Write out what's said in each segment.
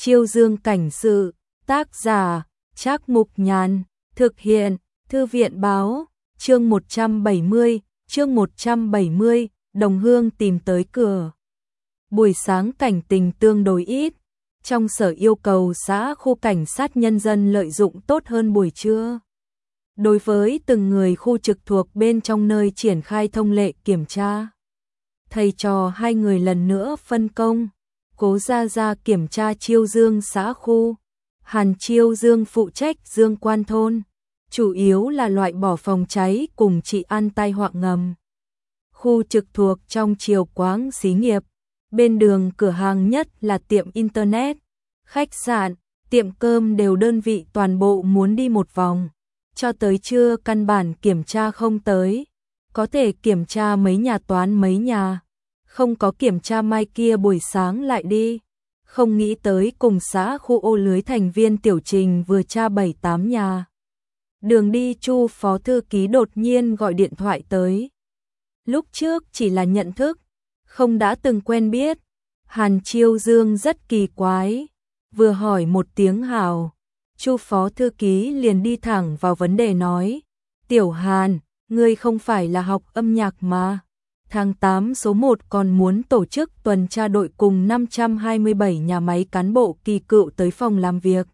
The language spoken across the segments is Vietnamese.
Chiêu Dương cảnh sự, tác giả, Trác Mục Nhàn, thực hiện, Thư viện báo, chương 170, đồng hương tìm tới cửa. Buổi sáng cảnh tình tương đối ít, trong sở yêu cầu xã khu cảnh sát nhân dân lợi dụng tốt hơn buổi trưa. Đối với từng người khu trực thuộc bên trong nơi triển khai thông lệ kiểm tra, thầy trò hai người lần nữa phân công, Cố Gia Gia kiểm tra Chiêu Dương xã khu, Hàn Chiêu Dương phụ trách Dương Quan thôn, chủ yếu là loại bỏ phòng cháy cùng trị an tai họa ngầm. Khu trực thuộc trong Triều Quáng xí nghiệp, bên đường cửa hàng nhất là tiệm internet, khách sạn, tiệm cơm đều đơn vị toàn bộ muốn đi một vòng, cho tới trưa căn bản kiểm tra không tới, có thể kiểm tra mấy nhà toán mấy nhà, không có kiểm tra mai kia buổi sáng lại đi. Không nghĩ tới cùng xã khu ô lưới thành viên tiểu trình vừa tra 7-8 nhà. Đường đi Chu phó thư ký đột nhiên gọi điện thoại tới. Lúc trước chỉ là nhận thức, không đã từng quen biết. Hàn Chiêu Dương rất kỳ quái, vừa hỏi một tiếng hào, Chu phó thư ký liền đi thẳng vào vấn đề nói: "Tiểu Hàn, ngươi không phải là học âm nhạc mà? Tháng 8 số 1 còn muốn tổ chức tuần tra đội cùng 527 nhà máy cán bộ kỳ cựu tới phòng làm việc.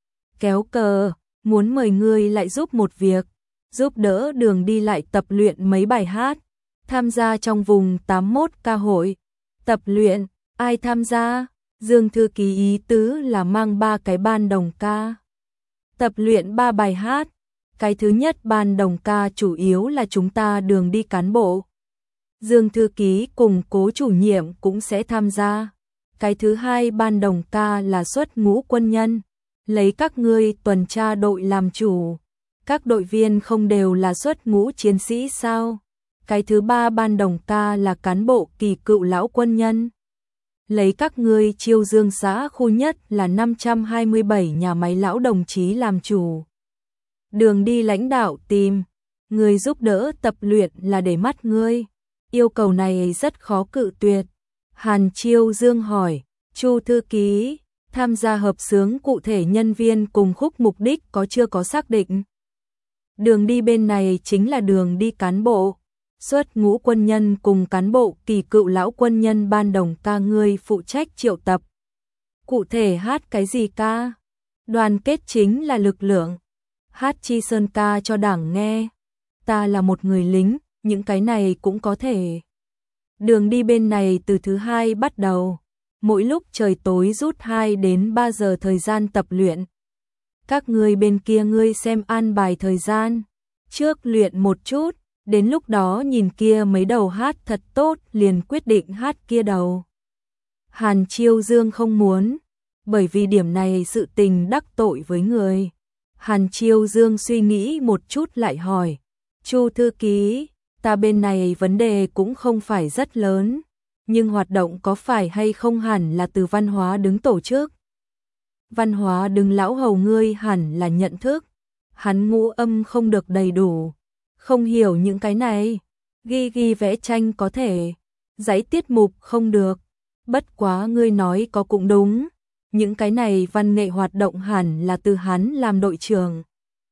Kéo cờ, muốn mời ngươi lại giúp một việc, giúp đỡ đường đi lại tập luyện mấy bài hát, tham gia trong vùng 81 ca hội. Tập luyện, ai tham gia?" Dương thư ký ý tứ là mang 3 cái ban đồng ca. Tập luyện 3 bài hát, cái thứ nhất ban đồng ca chủ yếu là chúng ta đường đi cán bộ. Dương thư ký cùng Cố chủ nhiệm cũng sẽ tham gia. Cái thứ hai ban đồng ca là xuất ngũ quân nhân, lấy các ngươi tuần tra đội làm chủ. Các đội viên không đều là xuất ngũ chiến sĩ sao? Cái thứ ba ban đồng ca là cán bộ kỳ cựu lão quân nhân, lấy các ngươi Chiêu Dương xã khu nhất là 527 nhà máy lão đồng chí làm chủ. Đường đi lãnh đạo tìm người giúp đỡ tập luyện là để mắt ngươi. Yêu cầu này rất khó cự tuyệt. Hàn Chiêu Dương hỏi, Chu thư ký, tham gia hợp xướng cụ thể nhân viên cùng khúc mục đích chưa có xác định. Đường đi bên này chính là đường đi cán bộ, xuất ngũ quân nhân cùng cán bộ kỳ cựu lão quân nhân ban đồng ca ngươi phụ trách triệu tập. Cụ thể hát cái gì ca? Đoàn kết chính là lực lượng. Hát Chi Sơn ca cho đảng nghe. Ta là một người lính, những cái này cũng có thể. Đường đi bên này từ thứ hai bắt đầu, mỗi lúc trời tối rút 2 đến 3 giờ thời gian tập luyện. Các ngươi bên kia ngươi xem an bài thời gian, trước luyện một chút, đến lúc đó nhìn kia mấy đầu hát thật tốt liền quyết định hát kia đầu. Hàn Chiêu Dương không muốn, bởi vì điểm này sự tình đắc tội với người. Hàn Chiêu Dương suy nghĩ một chút lại hỏi, Chu thư ký, ta bên này vấn đề cũng không phải rất lớn, nhưng hoạt động có phải hay không hẳn là từ văn hóa đứng tổ chức. Văn hóa đứng lão hầu ngươi hẳn là nhận thức, hắn ngũ âm không được đầy đủ, không hiểu những cái này, ghi vẽ tranh có thể, giấy tiết mục không được, bất quá ngươi nói có cũng đúng, những cái này văn nghệ hoạt động hẳn là từ hắn làm đội trưởng.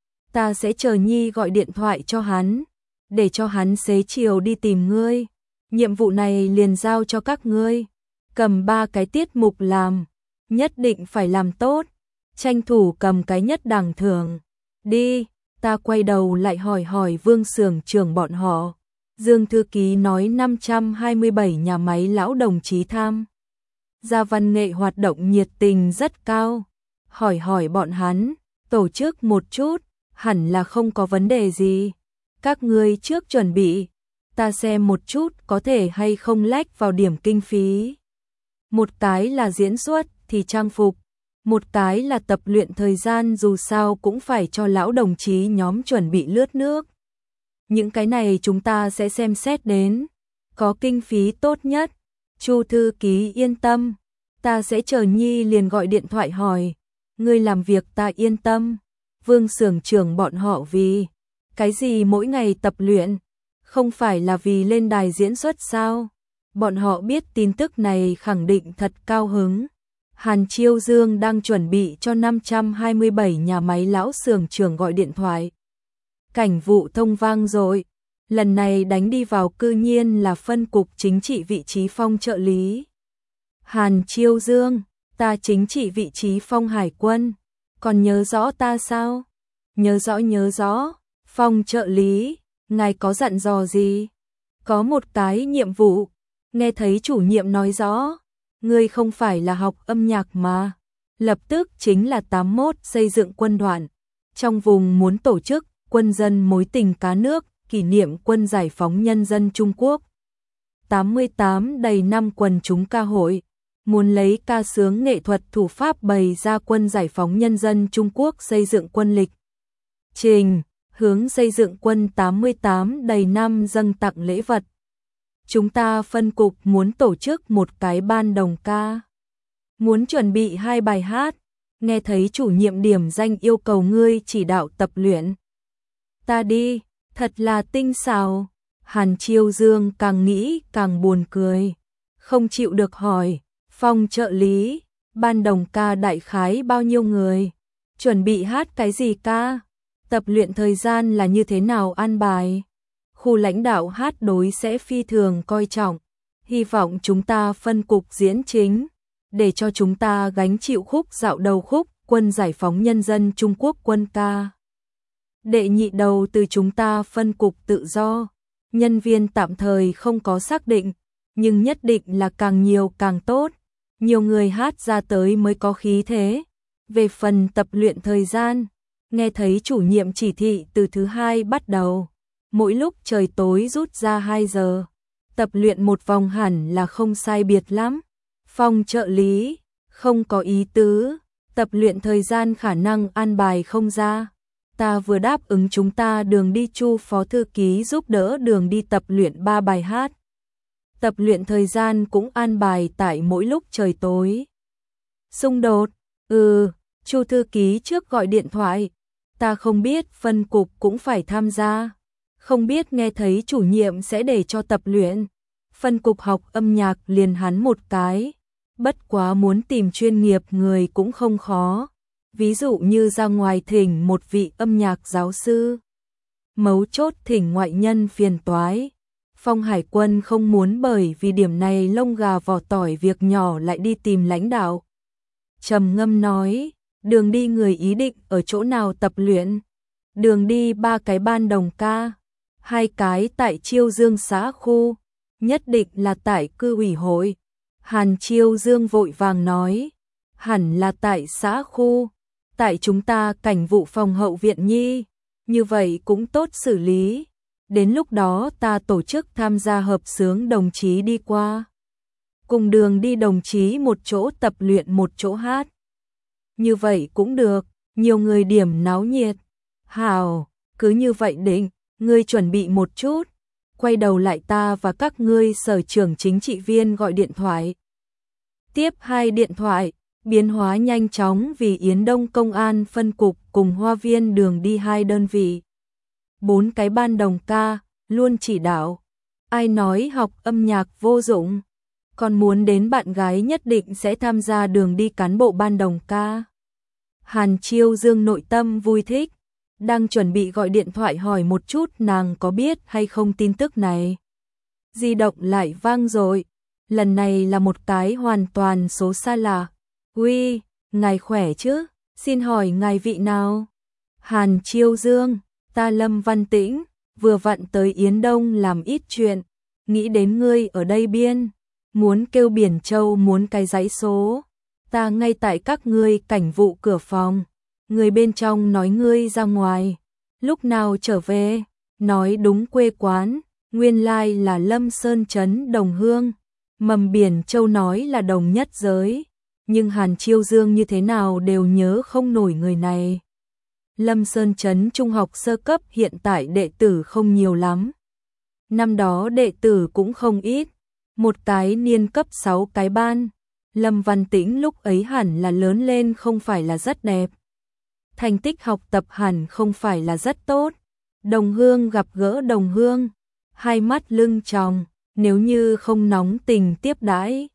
Ta sẽ chờ Nhi gọi điện thoại cho hắn, để cho hắn xế chiều đi tìm ngươi. Nhiệm vụ này liền giao cho các ngươi, cầm 3 cái tiết mục làm, nhất định phải làm tốt, tranh thủ cầm cái nhất đẳng thưởng. Đi, ta quay đầu lại hỏi Vương xưởng trưởng bọn họ. Dương thư ký nói 527 nhà máy lão đồng chí tham gia văn nghệ hoạt động nhiệt tình rất cao. Hỏi bọn hắn, tổ chức một chút, hẳn là không có vấn đề gì. Các ngươi trước chuẩn bị, ta xem một chút có thể hay không lách vào điểm kinh phí. Một cái là diễn xuất thì trang phục, một cái là tập luyện thời gian, dù sao cũng phải cho lão đồng chí nhóm chuẩn bị lướt nước. Những cái này chúng ta sẽ xem xét đến, có kinh phí tốt nhất. Chu thư ký yên tâm, ta sẽ chờ Nhi liền gọi điện thoại hỏi, ngươi làm việc ta yên tâm. Vương xưởng trưởng bọn họ vì cái gì mỗi ngày tập luyện, không phải là vì lên đài diễn xuất sao? Bọn họ biết tin tức này khẳng định thật cao hứng. Hàn Chiêu Dương đang chuẩn bị cho 527 nhà máy lão xưởng trưởng gọi điện thoại. Cảnh vụ thông vang rồi, lần này đánh đi vào cư nhiên là phân cục chính trị vị trí Phong trợ lý. Hàn Chiêu Dương, ta chính trị vị trí Phong Hải quân, còn nhớ rõ ta sao? Nhớ rõ, Phong trợ lý, ngài có dặn dò gì? Có một cái nhiệm vụ, nghe thấy chủ nhiệm nói rõ, ngươi không phải là học âm nhạc mà. Lập tức chính là 81 xây dựng quân đoàn, trong vùng muốn tổ chức quân dân mối tình cá nước, kỷ niệm quân giải phóng nhân dân Trung Quốc. 88 đầy năm quần chúng ca hội, muốn lấy ca sướng nghệ thuật thủ pháp bày ra quân giải phóng nhân dân Trung Quốc xây dựng quân lịch trình, hướng xây dựng quân 88 đầy năm dâng tặng lễ vật. Chúng ta phân cục muốn tổ chức một cái ban đồng ca, muốn chuẩn bị 2 bài hát, nghe thấy chủ nhiệm điểm danh yêu cầu ngươi chỉ đạo tập luyện. Ta đi, thật là tinh xảo. Hàn Chiêu Dương càng nghĩ càng buồn cười, không chịu được hỏi, Phong trợ lý, ban đồng ca đại khái bao nhiêu người, chuẩn bị hát cái gì ca, tập luyện thời gian là như thế nào an bài. Khu lãnh đạo hát đối sẽ phi thường coi trọng, hy vọng chúng ta phân cục diễn chính, để cho chúng ta gánh chịu khúc dạo đầu khúc quân giải phóng nhân dân Trung Quốc quân ca. Đệ nhị đầu từ chúng ta phân cục tự do, nhân viên tạm thời không có xác định, nhưng nhất định là càng nhiều càng tốt, nhiều người hát ra tới mới có khí thế. Về phần tập luyện thời gian, nghe thấy chủ nhiệm chỉ thị từ thứ 2 bắt đầu, mỗi lúc trời tối rút ra 2 giờ, tập luyện một vòng hẳn là không sai biệt lắm. Phong trợ lý, không có ý tứ, tập luyện thời gian khả năng an bài không ra. Ta vừa đáp ứng chúng ta Đường đi Chu phó thư ký giúp đỡ Đường đi tập luyện 3 bài hát. Tập luyện thời gian cũng an bài tại mỗi lúc trời tối. Xung đột, Chu thư ký trước gọi điện thoại, ta không biết phân cục cũng phải tham gia, không biết nghe thấy chủ nhiệm sẽ để cho tập luyện. Phân cục học âm nhạc liền hắn một cái, bất quá muốn tìm chuyên nghiệp người cũng không khó. Ví dụ như ra ngoài thỉnh một vị âm nhạc giáo sư, mấu chốt thỉnh ngoại nhân phiền toái. Phong Hải quân không muốn bởi vì điểm này lông gà vỏ tỏi việc nhỏ lại đi tìm lãnh đạo. Trầm ngâm nói, Đường đi người ý định ở chỗ nào tập luyện? Đường đi 3 cái ban đồng ca, 2 cái tại Chiêu Dương xã khu, nhất định là tại cư ủy hội. Hàn Chiêu Dương vội vàng nói, hẳn là tại xã khu, tại chúng ta cảnh vụ phòng hậu viện nhi, như vậy cũng tốt xử lý. Đến lúc đó ta tổ chức tham gia hợp xướng đồng chí đi qua, cùng Đường đi đồng chí một chỗ tập luyện một chỗ hát. Như vậy cũng được, nhiều người điểm náo nhiệt. Hào, cứ như vậy định, ngươi chuẩn bị một chút, quay đầu lại ta và các ngươi sở trưởng chính trị viên gọi điện thoại. Tiếp 2 điện thoại, biến hóa nhanh chóng vì Yến Đông Công an phân cục cùng Hoa viên Đường đi 2 đơn vị. 4 cái ban đồng ca, luôn chỉ đạo. Ai nói học âm nhạc vô dụng, còn muốn đến bạn gái nhất định sẽ tham gia Đường đi cán bộ ban đồng ca. Hàn Chiêu Dương nội tâm vui thích, đang chuẩn bị gọi điện thoại hỏi một chút nàng có biết hay không tin tức này. Di động lại vang rồi, lần này là một cái hoàn toàn số xa lạ. Uy, ngài khỏe chứ? Xin hỏi ngài vị nào? Hàn Chiêu Dương, ta Lâm Văn Tĩnh, vừa vặn tới Yến Đông làm ít chuyện, nghĩ đến ngươi ở đây biên, muốn kêu Biển Châu muốn cái dãy số. Ta ngay tại các ngươi cảnh vụ cửa phòng, người bên trong nói ngươi ra ngoài, lúc nào trở về, nói đúng quê quán, nguyên lai là Lâm Sơn Trấn Đồng Hương, mầm Biển Châu nói là Đồng Nhất Giới, nhưng Hàn Chiêu Dương như thế nào đều nhớ không nổi người này. Lâm Sơn Trấn trung học sơ cấp hiện tại đệ tử không nhiều lắm, năm đó đệ tử cũng không ít, một cái niên cấp 6 cái ban. Lâm Văn Tĩnh lúc ấy hẳn là lớn lên không phải là rất đẹp, thành tích học tập hẳn không phải là rất tốt. Đồng Hương gặp gỡ Đồng Hương, hai mắt lưng tròng, nếu như không nóng tình tiếp đãi,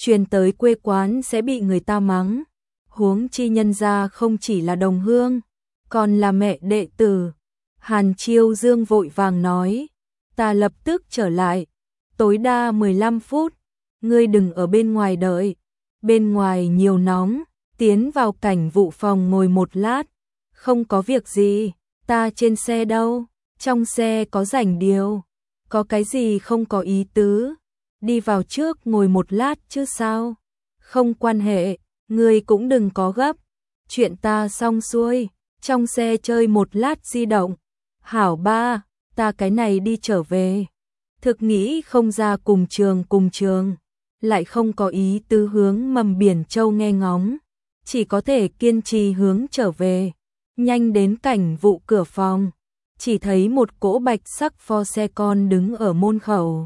truyền tới quê quán sẽ bị người ta mắng. Huống chi nhân gia không chỉ là đồng hương, còn là mẹ đệ tử. Hàn Chiêu Dương vội vàng nói, ta lập tức trở lại, tối đa 15 phút, ngươi đừng ở bên ngoài đợi, bên ngoài nhiều nóng, tiến vào cảnh vụ phòng ngồi một lát, không có việc gì, ta trên xe đâu, trong xe có rảnh điều, có cái gì không có ý tứ, đi vào trước ngồi một lát chứ sao, không quan hệ, ngươi cũng đừng có gấp, chuyện ta xong xuôi, trong xe chơi một lát di động, hảo ba, ta cái này đi trở về, thực nghĩ không ra cùng trường, lại không có ý tứ hướng Mầm Biển Châu nghe ngóng, chỉ có thể kiên trì hướng trở về, nhanh đến cảnh vụ cửa phòng, chỉ thấy một cỗ bạch sắc Ford xe con đứng ở môn khẩu.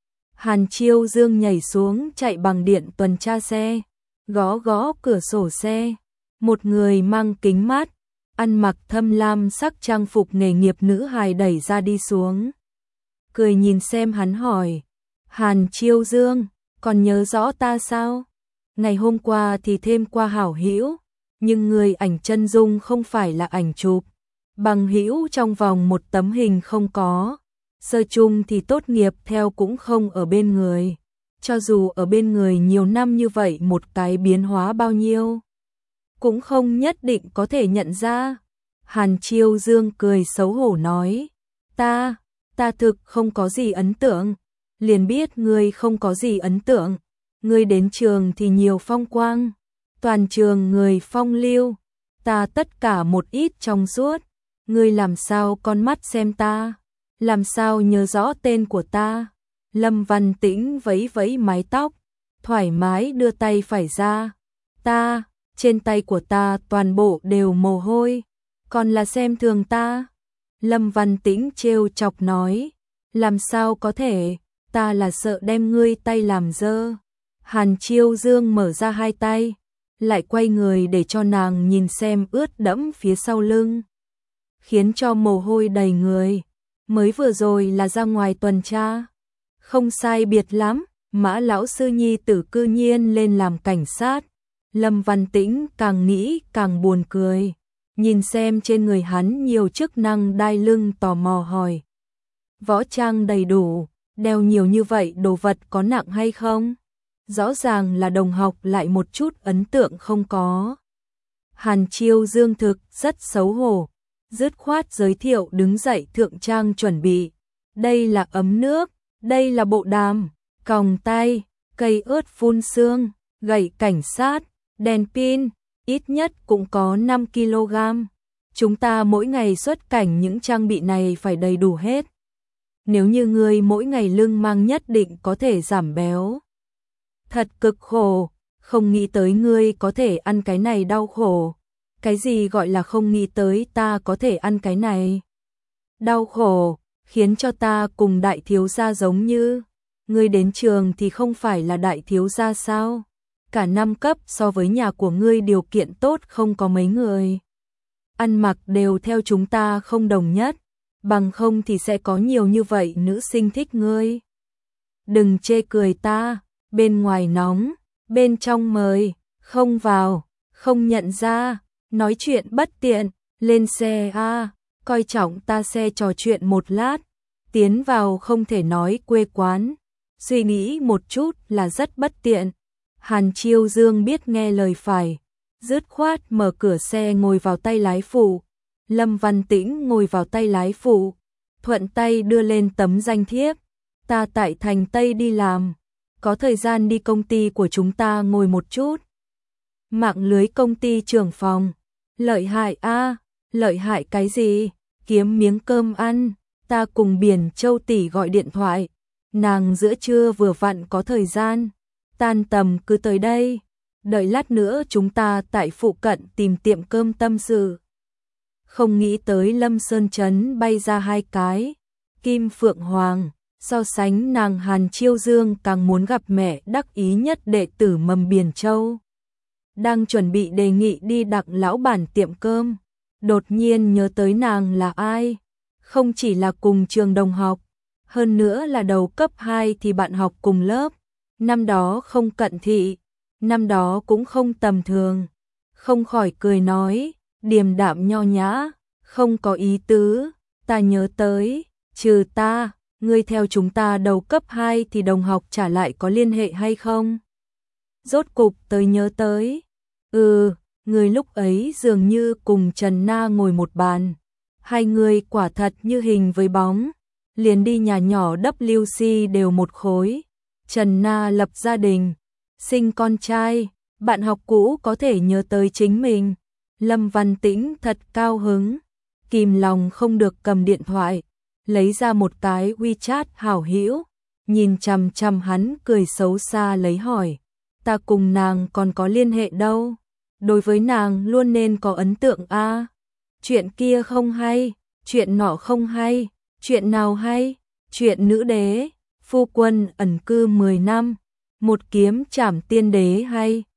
Hàn Chiêu Dương nhảy xuống chạy bằng điện tuần tra xe, gõ gõ cửa sổ xe, một người mang kính mát, ăn mặc thâm lam sắc trang phục nghề nghiệp nữ hài đẩy ra đi xuống. Cười nhìn xem hắn hỏi, Hàn Chiêu Dương, còn nhớ rõ ta sao? Ngày hôm qua thì thêm qua hảo hữu, nhưng người ảnh chân dung không phải là ảnh chụp, bằng hữu trong vòng một tấm hình không có, sơ chung thì tốt nghiệp theo cũng không ở bên người, cho dù ở bên người nhiều năm như vậy một cái biến hóa bao nhiêu, cũng không nhất định có thể nhận ra. Hàn Chiêu Dương cười xấu hổ nói, ta thực không có gì ấn tượng, liền biết ngươi không có gì ấn tượng, ngươi đến trường thì nhiều phong quang, toàn trường người phong lưu, ta tất cả một ít trong suốt, ngươi làm sao con mắt xem ta, làm sao nhớ rõ tên của ta. Lâm Văn Tĩnh vẫy vẫy mái tóc, thoải mái đưa tay phải ra, ta, trên tay của ta toàn bộ đều mồ hôi, còn là xem thường ta. Lâm Văn Tĩnh trêu chọc nói, làm sao có thể, ta là sợ đem ngươi tay làm dơ. Hàn Chiêu Dương mở ra hai tay, lại quay người để cho nàng nhìn xem ướt đẫm phía sau lưng, khiến cho mồ hôi đầy người. Mới vừa rồi là ra ngoài tuần tra, không sai biệt lắm, Mã lão sư nhi tử cư nhiên lên làm cảnh sát. Lâm Văn Tĩnh càng nghĩ càng buồn cười, nhìn xem trên người hắn nhiều chức năng đai lưng tò mò hỏi. Võ trang đầy đủ, đeo nhiều như vậy đồ vật có nặng hay không? Rõ ràng là đồng học lại một chút ấn tượng không có. Hàn Chiêu Dương thực rất xấu hổ, dứt khoát giới thiệu đứng dậy thượng trang chuẩn bị. Đây là ấm nước, đây là bộ đàm, còng tay, cây ớt phun sương, gậy cảnh sát, đèn pin, ít nhất cũng có 5 kg. Chúng ta mỗi ngày xuất cảnh những trang bị này phải đầy đủ hết. Nếu như ngươi mỗi ngày lưng mang nhất định có thể giảm béo. Thật cực khổ, không nghĩ tới ngươi có thể ăn cái này đau khổ. Cái gì gọi là không nghĩ tới ta có thể ăn cái này? Đau khổ, khiến cho ta cùng đại thiếu gia giống như. Ngươi đến trường thì không phải là đại thiếu gia sao? Cả năm cấp so với nhà của ngươi điều kiện tốt không có mấy người. Ăn mặc đều theo chúng ta không đồng nhất, bằng không thì sẽ có nhiều như vậy nữ sinh thích ngươi. Đừng chê cười ta, bên ngoài nóng, bên trong mời, không vào, không nhận ra, nói chuyện bất tiện, lên xe a, coi trọng ta xe trò chuyện một lát, tiến vào không thể nói quê quán, suy nghĩ một chút là rất bất tiện. Hàn Chiêu Dương biết nghe lời phải, dứt khoát mở cửa xe ngồi vào tay lái phụ. Lâm Văn Tĩnh ngồi vào tay lái phụ, thuận tay đưa lên tấm danh thiếp. Ta tại thành Tây đi làm, có thời gian đi công ty của chúng ta ngồi một chút. Mạng lưới công ty trưởng phòng, lợi hại a, lợi hại cái gì, kiếm miếng cơm ăn. Ta cùng Biển Châu tỷ gọi điện thoại, nàng giữa trưa vừa vặn có thời gian, tan tầm cứ tới đây, đợi lát nữa chúng ta tại phụ cận tìm tiệm cơm tâm sự. Không nghĩ tới Lâm Sơn Trấn bay ra hai cái, Kim Phượng Hoàng, so sánh nàng Hàn Chiêu Dương càng muốn gặp mẹ đắc ý nhất đệ tử Mầm Biển Châu. Đang chuẩn bị đề nghị đi Đặng lão bản tiệm cơm, đột nhiên nhớ tới nàng là ai, không chỉ là cùng trường đồng học, hơn nữa là đầu cấp 2 thì bạn học cùng lớp, năm đó không cận thị, năm đó cũng không tầm thường, không khỏi cười nói, điềm đạm nho nhã, không có ý tứ, ta nhớ tới, trừ ta, ngươi theo chúng ta đầu cấp 2 thì đồng học trả lại có liên hệ hay không? Rốt cục tới nhớ tới. Người lúc ấy dường như cùng Trần Na ngồi một bàn. Hai người quả thật như hình với bóng. Liền đi nhà nhỏ WC đều một khối. Trần Na lập gia đình, sinh con trai, bạn học cũ có thể nhớ tới chính mình. Lâm Văn Tĩnh thật cao hứng, kìm lòng không được cầm điện thoại, lấy ra một cái WeChat hảo hữu, nhìn chằm chằm hắn cười xấu xa lấy hỏi, ta cùng nàng còn có liên hệ đâu, đối với nàng luôn nên có ấn tượng a. Chuyện kia không hay, chuyện nọ không hay, chuyện nào hay, chuyện nữ đế, phu quân ẩn cư 10 năm, một kiếm trảm tiên đế hay.